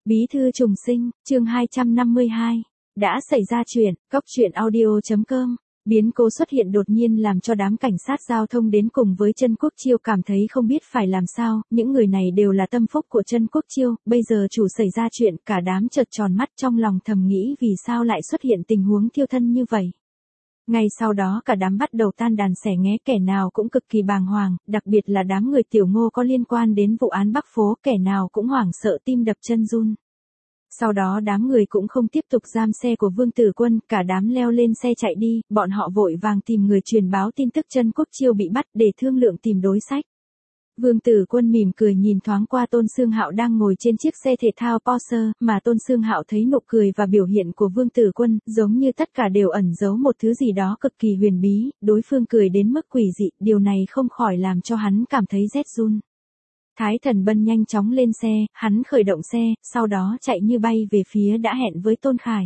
Bí thư trùng sinh, chương 252. Đã xảy ra chuyện, Cóc truyện audio.com. Biến cố xuất hiện đột nhiên làm cho đám cảnh sát giao thông đến cùng với Trân Quốc Chiêu cảm thấy không biết phải làm sao, những người này đều là tâm phúc của Trân Quốc Chiêu, bây giờ chủ xảy ra chuyện, cả đám chợt tròn mắt trong lòng thầm nghĩ vì sao lại xuất hiện tình huống thiêu thân như vậy. Ngay sau đó cả đám bắt đầu tan đàn xẻ nghé, kẻ nào cũng cực kỳ bàng hoàng, đặc biệt là đám người Tiểu Ngô có liên quan đến vụ án Bắc Phố, kẻ nào cũng hoảng sợ tim đập chân run. Sau đó đám người cũng không tiếp tục giam xe của Vương Tử Quân, cả đám leo lên xe chạy đi, bọn họ vội vàng tìm người truyền báo tin tức Trân Quốc Chiêu bị bắt để thương lượng tìm đối sách. Vương Tử Quân mỉm cười nhìn thoáng qua Tôn Xương Hạo đang ngồi trên chiếc xe thể thao Porsche, mà Tôn Xương Hạo thấy nụ cười và biểu hiện của Vương Tử Quân, giống như tất cả đều ẩn giấu một thứ gì đó cực kỳ huyền bí, đối phương cười đến mức quỷ dị, điều này không khỏi làm cho hắn cảm thấy rét run. Thái Thần Bân nhanh chóng lên xe, hắn khởi động xe, sau đó chạy như bay về phía đã hẹn với Tôn Khải.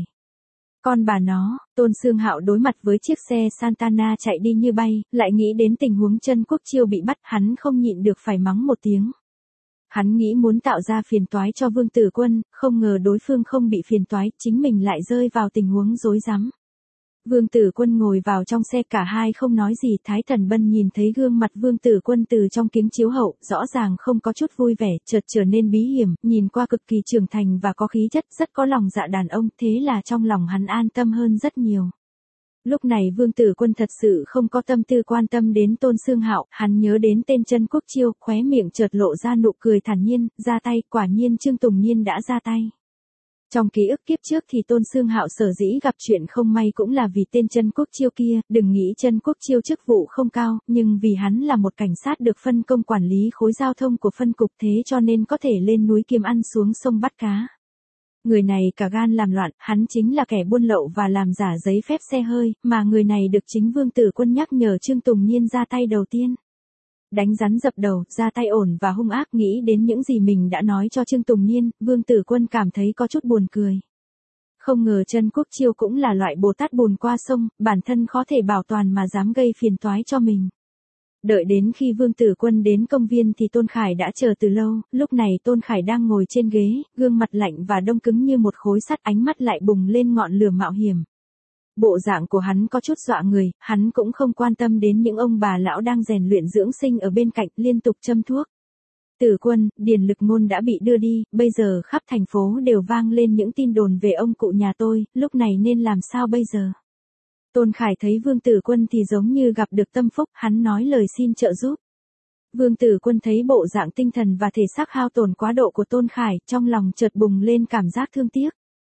Con bà nó, Tôn Xương Hạo đối mặt với chiếc xe Santana chạy đi như bay, lại nghĩ đến tình huống Trân Quốc Chiêu bị bắt, hắn không nhịn được phải mắng một tiếng. Hắn nghĩ muốn tạo ra phiền toái cho Vương Tử Quân, không ngờ đối phương không bị phiền toái, chính mình lại rơi vào tình huống rối rắm. Vương Tử Quân ngồi vào trong xe, cả hai không nói gì. Thái Thần Bân nhìn thấy gương mặt Vương Tử Quân từ trong kính chiếu hậu, rõ ràng không có chút vui vẻ, chợt trở nên bí hiểm, nhìn qua cực kỳ trưởng thành và có khí chất, rất có lòng dạ đàn ông, thế là trong lòng hắn an tâm hơn rất nhiều. Lúc này Vương Tử Quân thật sự không có tâm tư quan tâm đến Tôn Xương Hạo, hắn nhớ đến tên Trân Quốc Chiêu, khóe miệng chợt lộ ra nụ cười thản nhiên, ra tay, quả nhiên Trương Tùng Niên đã ra tay. Trong ký ức kiếp trước thì Tôn Xương Hạo sở dĩ gặp chuyện không may cũng là vì tên Trân Quốc Chiêu kia, đừng nghĩ Trân Quốc Chiêu chức vụ không cao, nhưng vì hắn là một cảnh sát được phân công quản lý khối giao thông của phân cục, thế cho nên có thể lên núi kiếm ăn xuống sông bắt cá. Người này cả gan làm loạn, hắn chính là kẻ buôn lậu và làm giả giấy phép xe hơi, mà người này được chính Vương Tử Quân nhắc nhở Trương Tùng Niên ra tay đầu tiên. Đánh rắn dập đầu, ra tay ổn và hung ác, nghĩ đến những gì mình đã nói cho Trương Tùng Niên, Vương Tử Quân cảm thấy có chút buồn cười. Không ngờ Trân Quốc Chiêu cũng là loại Bồ Tát bùn qua sông, bản thân khó thể bảo toàn mà dám gây phiền toái cho mình. Đợi đến khi Vương Tử Quân đến công viên thì Tôn Khải đã chờ từ lâu, lúc này Tôn Khải đang ngồi trên ghế, gương mặt lạnh và đông cứng như một khối sắt, ánh mắt lại bùng lên ngọn lửa mạo hiểm. Bộ dạng của hắn có chút dọa người, hắn cũng không quan tâm đến những ông bà lão đang rèn luyện dưỡng sinh ở bên cạnh, liên tục châm thuốc. Tử Quân, Điền Lực Ngôn đã bị đưa đi, bây giờ khắp thành phố đều vang lên những tin đồn về ông cụ nhà tôi, lúc này nên làm sao bây giờ? Tôn Khải thấy Vương Tử Quân thì giống như gặp được tâm phúc, hắn nói lời xin trợ giúp. Vương Tử Quân thấy bộ dạng tinh thần và thể xác hao tổn quá độ của Tôn Khải, trong lòng chợt bùng lên cảm giác thương tiếc.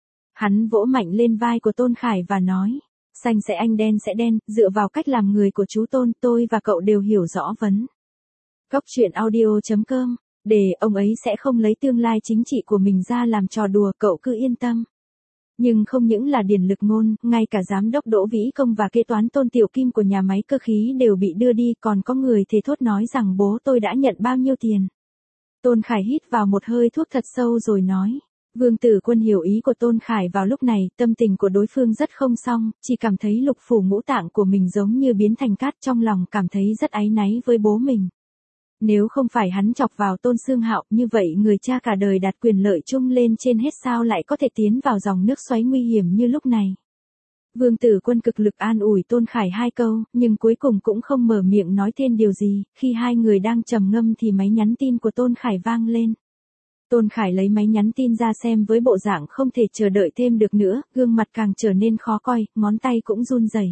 Hắn vỗ mạnh lên vai của Tôn Khải và nói, xanh sẽ anh đen sẽ đen, dựa vào cách làm người của chú Tôn, tôi và cậu đều hiểu rõ vấn. Cóc truyện audio.com, để ông ấy sẽ không lấy tương lai chính trị của mình ra làm trò đùa, cậu cứ yên tâm. Nhưng không những là Điền Lực Ngôn, ngay cả giám đốc Đỗ Vĩ Công và kế toán Tôn Tiểu Kim của nhà máy cơ khí đều bị đưa đi, còn có người thề thốt nói rằng bố tôi đã nhận bao nhiêu tiền. Tôn Khải hít vào một hơi thuốc thật sâu rồi nói. Vương Tử Quân hiểu ý của Tôn Khải vào lúc này, tâm tình của đối phương rất không xong, chỉ cảm thấy lục phủ ngũ tạng của mình giống như biến thành cát, trong lòng cảm thấy rất áy náy với bố mình. Nếu không phải hắn chọc vào Tôn Xương Hạo, như vậy người cha cả đời đặt quyền lợi chung lên trên hết sao lại có thể tiến vào dòng nước xoáy nguy hiểm như lúc này. Vương Tử Quân cực lực an ủi Tôn Khải hai câu, nhưng cuối cùng cũng không mở miệng nói thêm điều gì, khi hai người đang trầm ngâm thì máy nhắn tin của Tôn Khải vang lên. Tôn Khải lấy máy nhắn tin ra xem với bộ dạng không thể chờ đợi thêm được nữa, gương mặt càng trở nên khó coi, ngón tay cũng run rẩy.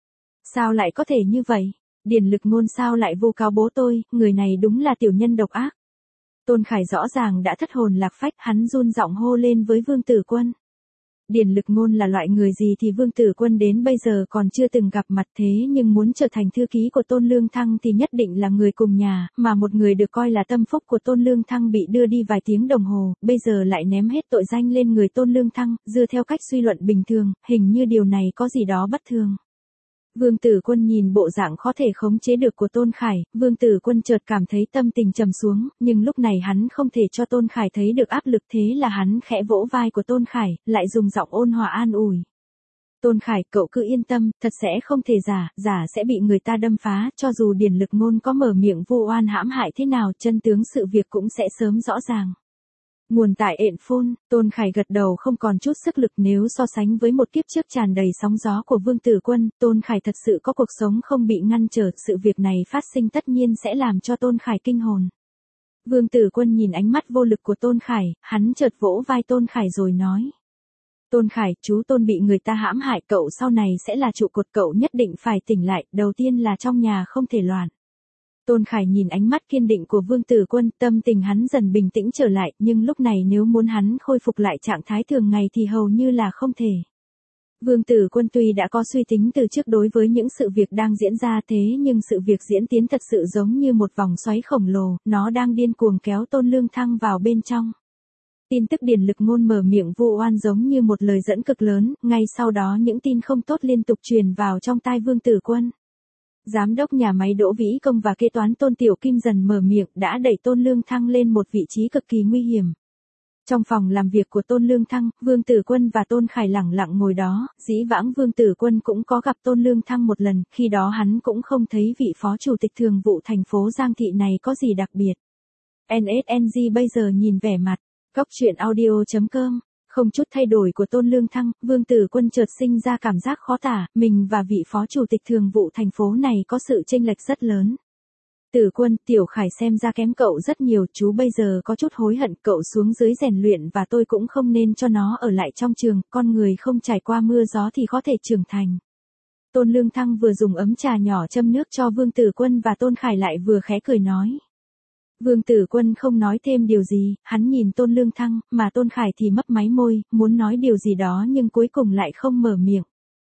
Sao lại có thể như vậy? Điền Lực Ngôn sao lại vu cáo bố tôi, người này đúng là tiểu nhân độc ác. Tôn Khải rõ ràng đã thất hồn lạc phách, hắn run giọng hô lên với Vương Tử Quân. Điền Lực Ngôn là loại người gì thì Vương Tử Quân đến bây giờ còn chưa từng gặp mặt, thế nhưng muốn trở thành thư ký của Tôn Lương Thăng thì nhất định là người cùng nhà, mà một người được coi là tâm phúc của Tôn Lương Thăng bị đưa đi vài tiếng đồng hồ, bây giờ lại ném hết tội danh lên người Tôn Lương Thăng, dựa theo cách suy luận bình thường, hình như điều này có gì đó bất thường. Vương Tử Quân nhìn bộ dạng khó thể khống chế được của Tôn Khải, Vương Tử Quân chợt cảm thấy tâm tình trầm xuống, nhưng lúc này hắn không thể cho Tôn Khải thấy được áp lực, thế là hắn khẽ vỗ vai của Tôn Khải, lại dùng giọng ôn hòa an ủi. Tôn Khải, cậu cứ yên tâm, thật sẽ không thể giả sẽ bị người ta đâm phá, cho dù Điền Lực Ngôn có mở miệng vu oan hãm hại thế nào, chân tướng sự việc cũng sẽ sớm rõ ràng. Nguồn tại ện phun, Tôn Khải gật đầu không còn chút sức lực nếu so sánh với một kiếp trước tràn đầy sóng gió của Vương Tử Quân, Tôn Khải thật sự có cuộc sống không bị ngăn trở, sự việc này phát sinh tất nhiên sẽ làm cho Tôn Khải kinh hồn. Vương Tử Quân nhìn ánh mắt vô lực của Tôn Khải, hắn chợt vỗ vai Tôn Khải rồi nói. Tôn Khải, chú Tôn bị người ta hãm hại, cậu sau này sẽ là trụ cột, cậu nhất định phải tỉnh lại, đầu tiên là trong nhà không thể loạn. Tôn Khải nhìn ánh mắt kiên định của Vương Tử Quân, tâm tình hắn dần bình tĩnh trở lại, nhưng lúc này nếu muốn hắn khôi phục lại trạng thái thường ngày thì hầu như là không thể. Vương Tử Quân tuy đã có suy tính từ trước đối với những sự việc đang diễn ra thế nhưng sự việc diễn tiến thật sự giống như một vòng xoáy khổng lồ, nó đang điên cuồng kéo Tôn Lương Thăng vào bên trong. Tin tức Điền Lực Ngôn mở miệng vu oan giống như một lời dẫn cực lớn, ngay sau đó những tin không tốt liên tục truyền vào trong tai Vương Tử Quân. Giám đốc nhà máy Đỗ Vĩ Công và kế toán Tôn Tiểu Kim dần mở miệng đã đẩy Tôn Lương Thăng lên một vị trí cực kỳ nguy hiểm. Trong phòng làm việc của Tôn Lương Thăng, Vương Tử Quân và Tôn Khải lẳng lặng ngồi đó, dĩ vãng Vương Tử Quân cũng có gặp Tôn Lương Thăng một lần, khi đó hắn cũng không thấy vị phó chủ tịch thường vụ thành phố Giang Thị này có gì đặc biệt. NSNG bây giờ nhìn vẻ mặt, Góc Truyện Audio.com, không chút thay đổi của Tôn Lương Thăng, Vương Tử Quân chợt sinh ra cảm giác khó tả, mình và vị phó chủ tịch thường vụ thành phố này có sự chênh lệch rất lớn. Tử Quân, Tiểu Khải xem ra kém cậu rất nhiều, chú bây giờ có chút hối hận, cậu xuống dưới rèn luyện và tôi cũng không nên cho nó ở lại trong trường, con người không trải qua mưa gió thì có thể trưởng thành. Tôn Lương Thăng vừa dùng ấm trà nhỏ châm nước cho Vương Tử Quân và Tôn Khải lại vừa khẽ cười nói. Vương Tử Quân không nói thêm điều gì, hắn nhìn Tôn Lương Thăng, mà Tôn Khải thì mấp máy môi, muốn nói điều gì đó nhưng cuối cùng lại không mở miệng.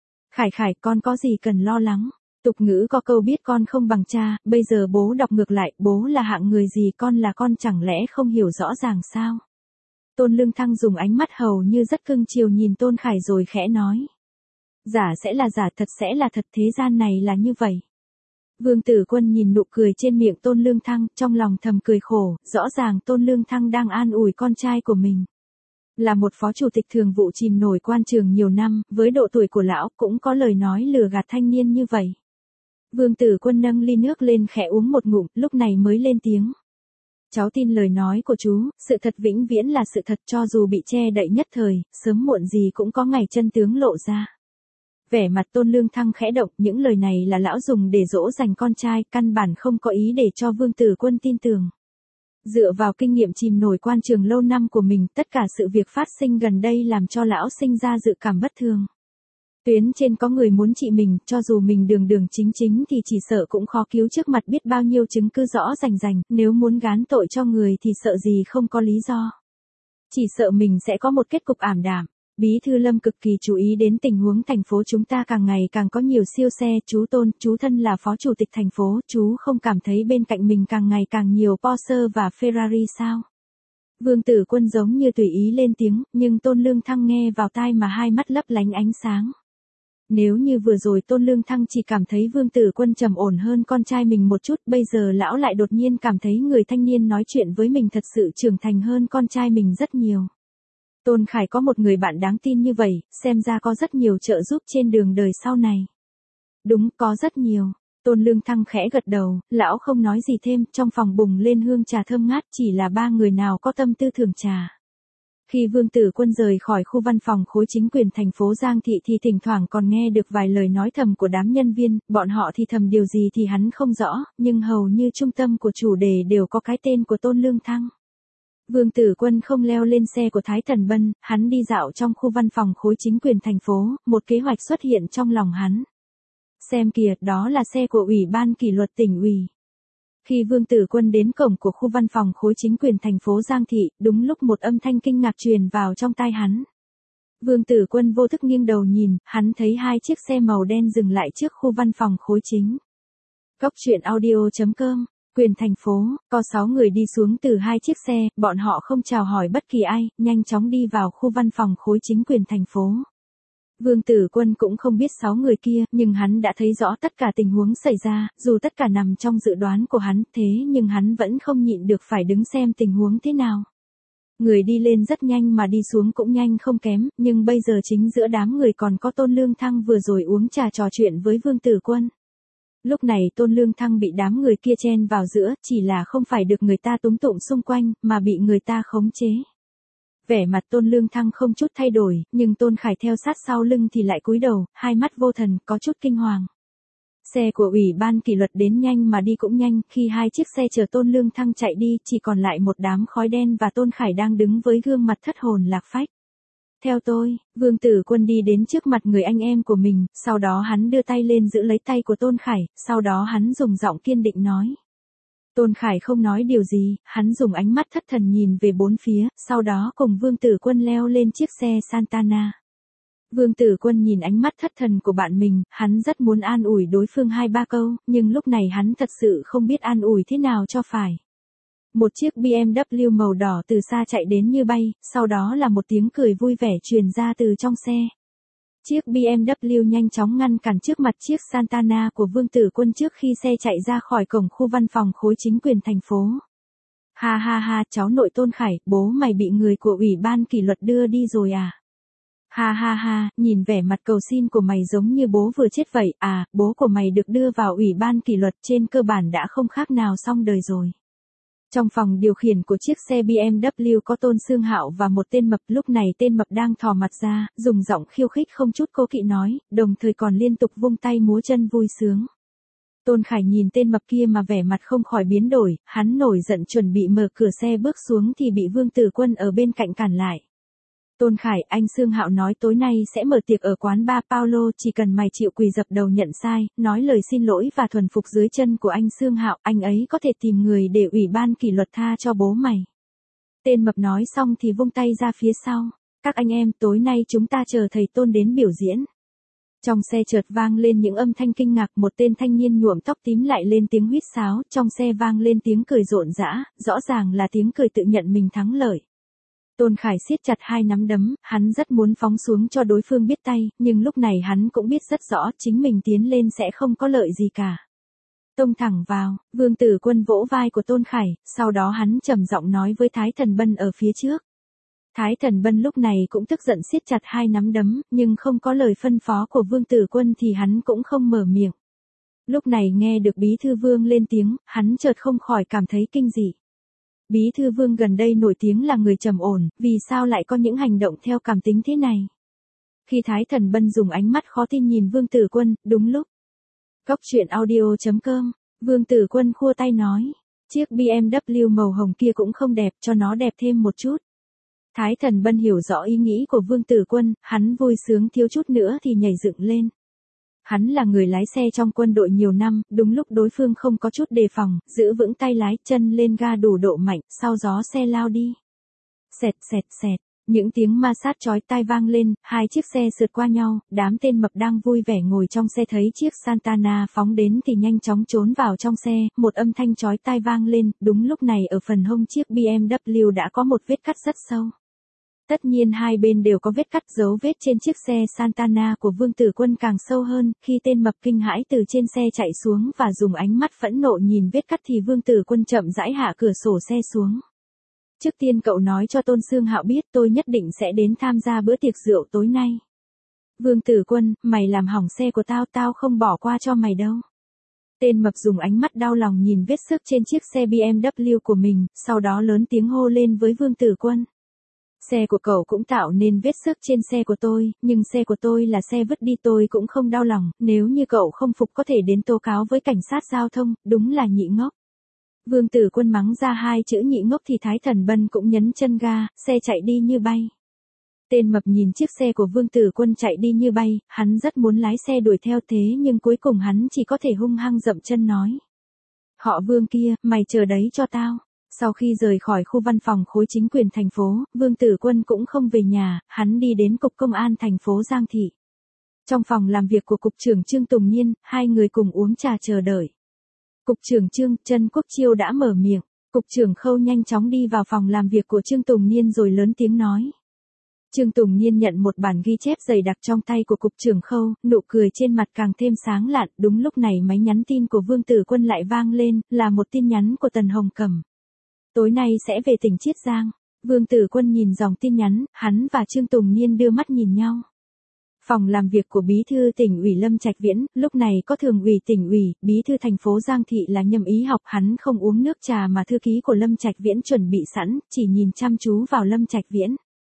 Khải, con có gì cần lo lắng? Tục ngữ có câu biết con không bằng cha, bây giờ bố đọc ngược lại, bố là hạng người gì, con là con, chẳng lẽ không hiểu rõ ràng sao? Tôn Lương Thăng dùng ánh mắt hầu như rất cưng chiều nhìn Tôn Khải rồi khẽ nói. Giả sẽ là giả, thật sẽ là thật, thế gian này là như vậy. Vương Tử Quân nhìn nụ cười trên miệng Tôn Lương Thăng, trong lòng thầm cười khổ, rõ ràng Tôn Lương Thăng đang an ủi con trai của mình. Là một phó chủ tịch thường vụ chìm nổi quan trường nhiều năm, với độ tuổi của lão cũng có lời nói lừa gạt thanh niên như vậy. Vương Tử Quân nâng ly nước lên khẽ uống một ngụm, lúc này mới lên tiếng. Cháu tin lời nói của chú, sự thật vĩnh viễn là sự thật, cho dù bị che đậy nhất thời, sớm muộn gì cũng có ngày chân tướng lộ ra. Vẻ mặt Tôn Lương Thăng khẽ động, những lời này là lão dùng để dỗ dành con trai, căn bản không có ý để cho Vương Tử Quân tin tưởng. Dựa vào kinh nghiệm chìm nổi quan trường lâu năm của mình, tất cả sự việc phát sinh gần đây làm cho lão sinh ra dự cảm bất thường. Tuyến trên có người muốn trị mình, cho dù mình đường đường chính chính thì chỉ sợ cũng khó cứu, trước mặt biết bao nhiêu chứng cứ rõ rành rành, nếu muốn gán tội cho người thì sợ gì không có lý do. Chỉ sợ mình sẽ có một kết cục ảm đạm. Bí thư Lâm cực kỳ chú ý đến tình huống thành phố chúng ta càng ngày càng có nhiều siêu xe, chú Tôn, chú thân là phó chủ tịch thành phố, chú không cảm thấy bên cạnh mình càng ngày càng nhiều Porsche và Ferrari sao? Vương Tử Quân giống như tùy ý lên tiếng, nhưng Tôn Lương Thăng nghe vào tai mà hai mắt lấp lánh ánh sáng. Nếu như vừa rồi Tôn Lương Thăng chỉ cảm thấy Vương Tử Quân trầm ổn hơn con trai mình một chút, bây giờ lão lại đột nhiên cảm thấy người thanh niên nói chuyện với mình thật sự trưởng thành hơn con trai mình rất nhiều. Tôn Khải có một người bạn đáng tin như vậy, xem ra có rất nhiều trợ giúp trên đường đời sau này. Đúng, có rất nhiều. Tôn Lương Thăng khẽ gật đầu, lão không nói gì thêm, trong phòng bùng lên hương trà thơm ngát, chỉ là ba người nào có tâm tư thưởng trà. Khi Vương Tử Quân rời khỏi khu văn phòng khối chính quyền thành phố Giang Thị thì thỉnh thoảng còn nghe được vài lời nói thầm của đám nhân viên, bọn họ thì thầm điều gì thì hắn không rõ, nhưng hầu như trung tâm của chủ đề đều có cái tên của Tôn Lương Thăng. Vương Tử Quân không leo lên xe của Thái Thần Bân, hắn đi dạo trong khu văn phòng khối chính quyền thành phố, một kế hoạch xuất hiện trong lòng hắn. Xem kìa, đó là xe của Ủy ban kỷ luật tỉnh ủy. Khi Vương Tử Quân đến cổng của khu văn phòng khối chính quyền thành phố Giang Thị, đúng lúc một âm thanh kinh ngạc truyền vào trong tai hắn. Vương Tử Quân vô thức nghiêng đầu nhìn, hắn thấy hai chiếc xe màu đen dừng lại trước khu văn phòng khối chính. Góc Truyện Audio.com, quyền thành phố, có 6 người đi xuống từ hai chiếc xe, bọn họ không chào hỏi bất kỳ ai, nhanh chóng đi vào khu văn phòng khối chính quyền thành phố. Vương Tử Quân cũng không biết 6 người kia, nhưng hắn đã thấy rõ tất cả tình huống xảy ra, dù tất cả nằm trong dự đoán của hắn, thế nhưng hắn vẫn không nhịn được phải đứng xem tình huống thế nào. Người đi lên rất nhanh mà đi xuống cũng nhanh không kém, nhưng bây giờ chính giữa đám người còn có Tôn Lương Thăng vừa rồi uống trà trò chuyện với Vương Tử Quân. Lúc này Tôn Lương Thăng bị đám người kia chen vào giữa, chỉ là không phải được người ta túm tụm xung quanh, mà bị người ta khống chế. Vẻ mặt Tôn Lương Thăng không chút thay đổi, nhưng Tôn Khải theo sát sau lưng thì lại cúi đầu, hai mắt vô thần, có chút kinh hoàng. Xe của Ủy ban kỷ luật đến nhanh mà đi cũng nhanh, khi hai chiếc xe chở Tôn Lương Thăng chạy đi, chỉ còn lại một đám khói đen và Tôn Khải đang đứng với gương mặt thất hồn lạc phách. Theo tôi, Vương Tử Quân đi đến trước mặt người anh em của mình, sau đó hắn đưa tay lên giữ lấy tay của Tôn Khải, sau đó hắn dùng giọng kiên định nói. Tôn Khải không nói điều gì, hắn dùng ánh mắt thất thần nhìn về bốn phía, sau đó cùng Vương Tử Quân leo lên chiếc xe Santana. Vương Tử Quân nhìn ánh mắt thất thần của bạn mình, hắn rất muốn an ủi đối phương 2-3 câu, nhưng lúc này hắn thật sự không biết an ủi thế nào cho phải. Một chiếc BMW màu đỏ từ xa chạy đến như bay, sau đó là một tiếng cười vui vẻ truyền ra từ trong xe. Chiếc BMW nhanh chóng ngăn cản trước mặt chiếc Santana của Vương Tử Quân trước khi xe chạy ra khỏi cổng khu văn phòng khối chính quyền thành phố. Ha ha ha, cháu nội Tôn Khải, bố mày bị người của Ủy ban kỷ luật đưa đi rồi à? Ha ha ha, nhìn vẻ mặt cầu xin của mày giống như bố vừa chết vậy, à, bố của mày được đưa vào Ủy ban kỷ luật trên cơ bản đã không khác nào xong đời rồi. Trong phòng điều khiển của chiếc xe BMW có Tôn Sương Hạo và một tên mập, lúc này tên mập đang thò mặt ra, dùng giọng khiêu khích không chút cố kỵ nói, đồng thời còn liên tục vung tay múa chân vui sướng. Tôn Khải nhìn tên mập kia mà vẻ mặt không khỏi biến đổi, hắn nổi giận chuẩn bị mở cửa xe bước xuống thì bị Vương Tử Quân ở bên cạnh cản lại. Tôn Khải, anh Sương Hạo nói tối nay sẽ mở tiệc ở quán bar Paulo, chỉ cần mày chịu quỳ dập đầu nhận sai, nói lời xin lỗi và thuần phục dưới chân của anh Sương Hạo, anh ấy có thể tìm người để Ủy ban kỷ luật tha cho bố mày. Tên mập nói xong thì vung tay ra phía sau. Các anh em, tối nay chúng ta chờ thầy Tôn đến biểu diễn. Trong xe chợt vang lên những âm thanh kinh ngạc, một tên thanh niên nhuộm tóc tím lại lên tiếng huýt sáo, trong xe vang lên tiếng cười rộn rã, rõ ràng là tiếng cười tự nhận mình thắng lợi. Tôn Khải siết chặt hai nắm đấm, hắn rất muốn phóng xuống cho đối phương biết tay, nhưng lúc này hắn cũng biết rất rõ chính mình tiến lên sẽ không có lợi gì cả. Tông thẳng vào, Vương Tử Quân vỗ vai của Tôn Khải, sau đó hắn trầm giọng nói với Thái Thần Bân ở phía trước. Thái Thần Bân lúc này cũng tức giận siết chặt hai nắm đấm, nhưng không có lời phân phó của Vương Tử Quân thì hắn cũng không mở miệng. Lúc này nghe được Bí Thư Vương lên tiếng, hắn chợt không khỏi cảm thấy kinh dị. Bí Thư Vương gần đây nổi tiếng là người trầm ổn, vì sao lại có những hành động theo cảm tính thế này? Khi Thái Thần Bân dùng ánh mắt khó tin nhìn Vương Tử Quân, đúng lúc. Góc truyện audio.com, Vương Tử Quân khua tay nói, chiếc BMW màu hồng kia cũng không đẹp, cho nó đẹp thêm một chút. Thái Thần Bân hiểu rõ ý nghĩ của Vương Tử Quân, hắn vui sướng thiếu chút nữa thì nhảy dựng lên. Hắn là người lái xe trong quân đội nhiều năm, đúng lúc đối phương không có chút đề phòng, giữ vững tay lái, chân lên ga đủ độ mạnh, sau gió xe lao đi. Xẹt xẹt xẹt, những tiếng ma sát chói tai vang lên, hai chiếc xe sượt qua nhau, đám tên mập đang vui vẻ ngồi trong xe thấy chiếc Santana phóng đến thì nhanh chóng trốn vào trong xe, một âm thanh chói tai vang lên, đúng lúc này ở phần hông chiếc BMW đã có một vết cắt rất sâu. Tất nhiên hai bên đều có vết cắt, dấu vết trên chiếc xe Santana của Vương Tử Quân càng sâu hơn, khi tên mập kinh hãi từ trên xe chạy xuống và dùng ánh mắt phẫn nộ nhìn vết cắt thì Vương Tử Quân chậm rãi hạ cửa sổ xe xuống. Trước tiên cậu nói cho Tôn Sương Hạo biết tôi nhất định sẽ đến tham gia bữa tiệc rượu tối nay. Vương Tử Quân, mày làm hỏng xe của tao, tao không bỏ qua cho mày đâu. Tên mập dùng ánh mắt đau lòng nhìn vết xước trên chiếc xe BMW của mình, sau đó lớn tiếng hô lên với Vương Tử Quân. Xe của cậu cũng tạo nên vết xước trên xe của tôi, nhưng xe của tôi là xe vứt đi, tôi cũng không đau lòng, nếu như cậu không phục có thể đến tố cáo với cảnh sát giao thông, đúng là nhị ngốc. Vương Tử Quân mắng ra hai chữ nhị ngốc thì Thái Thần Bân cũng nhấn chân ga, xe chạy đi như bay. Tên mập nhìn chiếc xe của Vương Tử Quân chạy đi như bay, hắn rất muốn lái xe đuổi theo thế nhưng cuối cùng hắn chỉ có thể hung hăng dậm chân nói. Họ Vương kia, mày chờ đấy cho tao. Sau khi rời khỏi khu văn phòng khối chính quyền thành phố, Vương Tử Quân cũng không về nhà, hắn đi đến cục công an thành phố Giang Thị. Trong phòng làm việc của cục trưởng Trương Tùng Niên, hai người cùng uống trà chờ đợi. Cục trưởng Trương, Trân Quốc Chiêu đã mở miệng, cục trưởng Khâu nhanh chóng đi vào phòng làm việc của Trương Tùng Niên rồi lớn tiếng nói. Trương Tùng Niên nhận một bản ghi chép dày đặc trong tay của cục trưởng Khâu, nụ cười trên mặt càng thêm sáng lạn, đúng lúc này máy nhắn tin của Vương Tử Quân lại vang lên, là một tin nhắn của Tần Hồng Cẩm. Tối nay sẽ về tỉnh Chiết Giang. Vương Tử Quân nhìn dòng tin nhắn, hắn và Trương Tùng Niên đưa mắt nhìn nhau. Phòng làm việc của Bí thư tỉnh ủy Lâm Trạch Viễn, lúc này có thường ủy tỉnh ủy, Bí thư thành phố Giang Thị là Nhâm Ý Học, hắn không uống nước trà mà thư ký của Lâm Trạch Viễn chuẩn bị sẵn, chỉ nhìn chăm chú vào Lâm Trạch Viễn.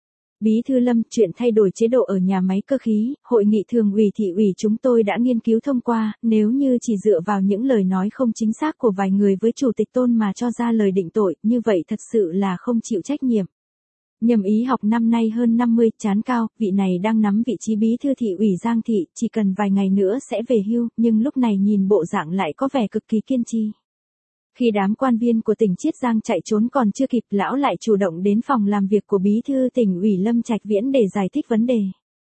Bí thư Lâm, chuyện thay đổi chế độ ở nhà máy cơ khí, hội nghị thường ủy thị ủy chúng tôi đã nghiên cứu thông qua, nếu như chỉ dựa vào những lời nói không chính xác của vài người với chủ tịch Tôn mà cho ra lời định tội, như vậy thật sự là không chịu trách nhiệm. Nhâm Ý Học năm nay hơn 50, chán cao, vị này đang nắm vị trí bí thư thị ủy Giang Thị, chỉ cần vài ngày nữa sẽ về hưu, nhưng lúc này nhìn bộ dạng lại có vẻ cực kỳ kiên trì. Khi đám quan viên của tỉnh Chiết Giang chạy trốn còn chưa kịp, lão lại chủ động đến phòng làm việc của bí thư tỉnh ủy Lâm Trạch Viễn để giải thích vấn đề.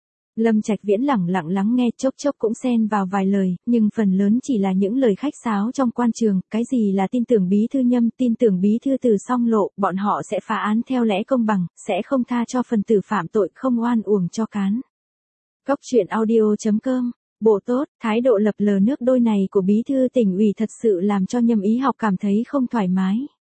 Lâm Trạch Viễn lẳng lặng lắng nghe, chốc chốc cũng xen vào vài lời, nhưng phần lớn chỉ là những lời khách sáo trong quan trường, cái gì là tin tưởng bí thư Nhâm, tin tưởng bí thư Từ Song Lộ, bọn họ sẽ phá án theo lẽ công bằng, sẽ không tha cho phần tử phạm tội, không oan uổng cho cán. Cóc truyện audio.com. Bộ tốt, thái độ lập lờ nước đôi này của bí thư tỉnh ủy thật sự làm cho Nhâm Ý Học cảm thấy không thoải mái.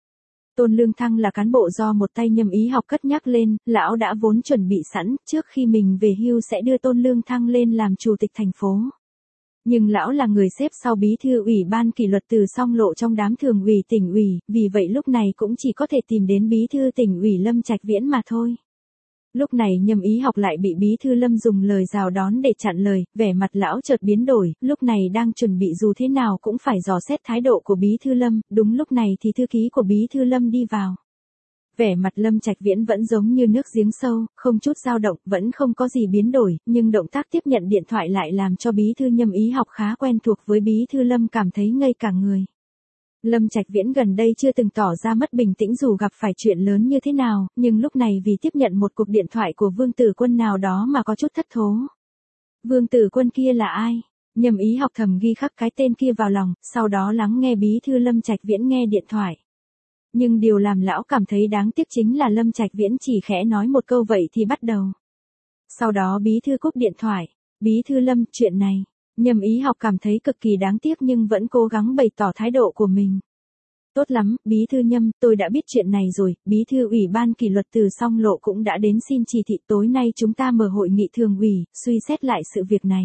Tôn Lương Thăng là cán bộ do một tay Nhâm Ý Học cất nhắc lên, lão đã vốn chuẩn bị sẵn, trước khi mình về hưu sẽ đưa Tôn Lương Thăng lên làm chủ tịch thành phố. Nhưng lão là người xếp sau bí thư ủy ban kỷ luật Từ Song Lộ trong đám thường ủy tỉnh ủy, vì vậy lúc này cũng chỉ có thể tìm đến bí thư tỉnh ủy Lâm Trạch Viễn mà thôi. Lúc này Nhâm Ý Học lại bị bí thư Lâm dùng lời rào đón để chặn lời, vẻ mặt lão chợt biến đổi, lúc này đang chuẩn bị dù thế nào cũng phải dò xét thái độ của bí thư Lâm, đúng lúc này thì thư ký của bí thư Lâm đi vào. Vẻ mặt Lâm Trạch Viễn vẫn giống như nước giếng sâu, không chút dao động, vẫn không có gì biến đổi, nhưng động tác tiếp nhận điện thoại lại làm cho bí thư Nhâm Ý Học khá quen thuộc với bí thư Lâm cảm thấy ngây cả người. Lâm Trạch Viễn gần đây chưa từng tỏ ra mất bình tĩnh dù gặp phải chuyện lớn như thế nào, nhưng lúc này vì tiếp nhận một cuộc điện thoại của Vương Tử Quân nào đó mà có chút thất thố. Vương Tử Quân kia là ai? Nhâm Ý Học thầm ghi khắc cái tên kia vào lòng, sau đó lắng nghe bí thư Lâm Trạch Viễn nghe điện thoại. Nhưng điều làm lão cảm thấy đáng tiếc chính là Lâm Trạch Viễn chỉ khẽ nói một câu vậy thì bắt đầu. Sau đó bí thư cúp điện thoại. Bí thư Lâm, chuyện này. Nhâm Ý Học cảm thấy cực kỳ đáng tiếc nhưng vẫn cố gắng bày tỏ thái độ của mình. Tốt lắm, bí thư Nhâm, tôi đã biết chuyện này rồi, bí thư ủy ban kỷ luật Từ Song Lộ cũng đã đến xin chỉ thị, tối nay chúng ta mở hội nghị thường ủy, suy xét lại sự việc này.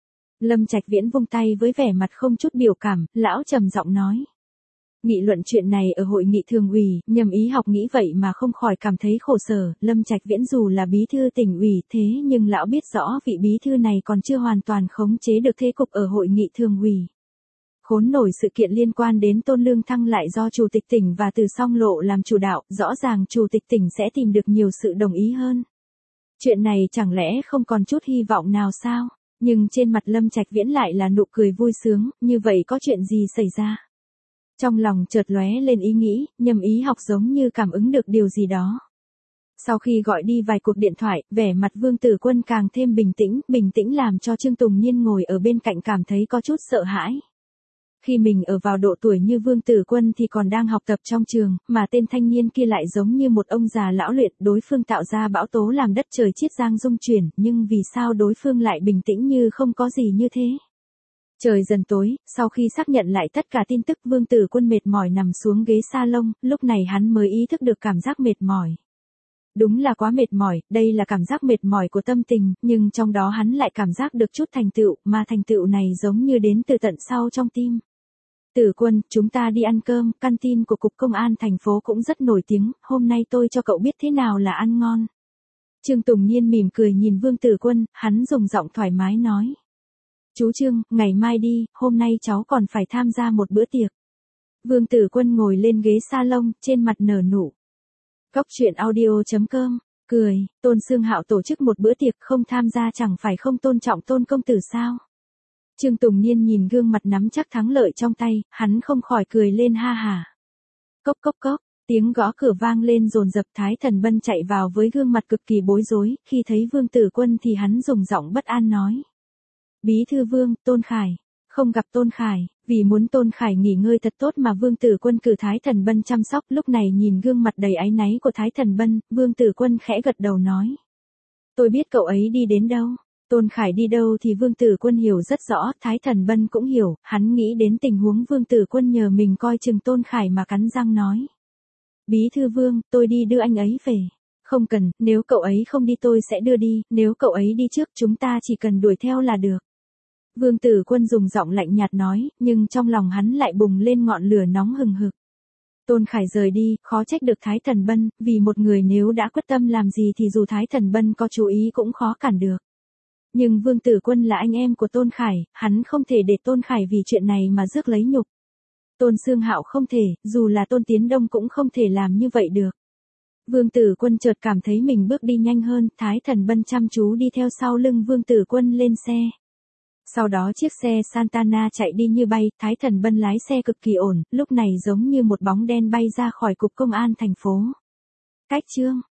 Lâm Trạch Viễn vung tay với vẻ mặt không chút biểu cảm, lão trầm giọng nói. Nghị luận chuyện này ở hội nghị thường ủy, Nhâm Ý Học nghĩ vậy mà không khỏi cảm thấy khổ sở, Lâm Trạch Viễn dù là bí thư tỉnh ủy thế nhưng lão biết rõ vị bí thư này còn chưa hoàn toàn khống chế được thế cục ở hội nghị thường ủy. Khốn nổi sự kiện liên quan đến Tôn Lương Thăng lại do Chủ tịch tỉnh và Từ Song Lộ làm chủ đạo, rõ ràng Chủ tịch tỉnh sẽ tìm được nhiều sự đồng ý hơn. Chuyện này chẳng lẽ không còn chút hy vọng nào sao? Nhưng trên mặt Lâm Trạch Viễn lại là nụ cười vui sướng, như vậy có chuyện gì xảy ra? Trong lòng chợt lóe lên ý nghĩ, Nhâm Ý Học giống như cảm ứng được điều gì đó. Sau khi gọi đi vài cuộc điện thoại, vẻ mặt Vương Tử Quân càng thêm bình tĩnh làm cho Trương Tùng Nhiên ngồi ở bên cạnh cảm thấy có chút sợ hãi. Khi mình ở vào độ tuổi như Vương Tử Quân thì còn đang học tập trong trường, mà tên thanh niên kia lại giống như một ông già lão luyện, đối phương tạo ra bão tố làm đất trời Chiết Giang rung chuyển, nhưng vì sao đối phương lại bình tĩnh như không có gì như thế? Trời dần tối, sau khi xác nhận lại tất cả tin tức Vương Tử Quân mệt mỏi nằm xuống ghế salon, lúc này hắn mới ý thức được cảm giác mệt mỏi. Đúng là quá mệt mỏi, đây là cảm giác mệt mỏi của tâm tình, nhưng trong đó hắn lại cảm giác được chút thành tựu, mà thành tựu này giống như đến từ tận sau trong tim. Tử Quân, chúng ta đi ăn cơm, căn tin của Cục Công an thành phố cũng rất nổi tiếng, hôm nay tôi cho cậu biết thế nào là ăn ngon. Trương Tùng Nhiên mỉm cười nhìn Vương Tử Quân, hắn dùng giọng thoải mái nói. Chú Trương, ngày mai đi, hôm nay cháu còn phải tham gia một bữa tiệc. Vương Tử Quân ngồi lên ghế salon, trên mặt nở nụ. Cóc truyện audio.com, cười, Tôn Sương Hạo tổ chức một bữa tiệc không tham gia chẳng phải không tôn trọng Tôn công tử sao? Trương Tùng Nhiên nhìn gương mặt nắm chắc thắng lợi trong tay, hắn không khỏi cười lên ha hả. Cốc cốc cốc, tiếng gõ cửa vang lên dồn dập, Thái Thần Bân chạy vào với gương mặt cực kỳ bối rối, khi thấy Vương Tử Quân thì hắn dùng giọng bất an nói. Bí thư Vương, Tôn Khải. Không gặp Tôn Khải, vì muốn Tôn Khải nghỉ ngơi thật tốt mà Vương Tử Quân cử Thái Thần Bân chăm sóc, lúc này nhìn gương mặt đầy áy náy của Thái Thần Bân, Vương Tử Quân khẽ gật đầu nói. Tôi biết cậu ấy đi đến đâu. Tôn Khải đi đâu thì Vương Tử Quân hiểu rất rõ, Thái Thần Bân cũng hiểu, hắn nghĩ đến tình huống Vương Tử Quân nhờ mình coi chừng Tôn Khải mà cắn răng nói. Bí thư Vương, tôi đi đưa anh ấy về. Không cần, nếu cậu ấy không đi tôi sẽ đưa đi, nếu cậu ấy đi trước chúng ta chỉ cần đuổi theo là được. Vương Tử Quân dùng giọng lạnh nhạt nói, nhưng trong lòng hắn lại bùng lên ngọn lửa nóng hừng hực. Tôn Khải rời đi, khó trách được Thái Thần Bân, vì một người nếu đã quyết tâm làm gì thì dù Thái Thần Bân có chú ý cũng khó cản được. Nhưng Vương Tử Quân là anh em của Tôn Khải, hắn không thể để Tôn Khải vì chuyện này mà rước lấy nhục. Tôn Xương Hạo không thể, dù là Tôn Tiến Đông cũng không thể làm như vậy được. Vương Tử Quân chợt cảm thấy mình bước đi nhanh hơn, Thái Thần Bân chăm chú đi theo sau lưng Vương Tử Quân lên xe. Sau đó chiếc xe Santana chạy đi như bay, Thái Thần Bân lái xe cực kỳ ổn, lúc này giống như một bóng đen bay ra khỏi cục công an thành phố. Cách chương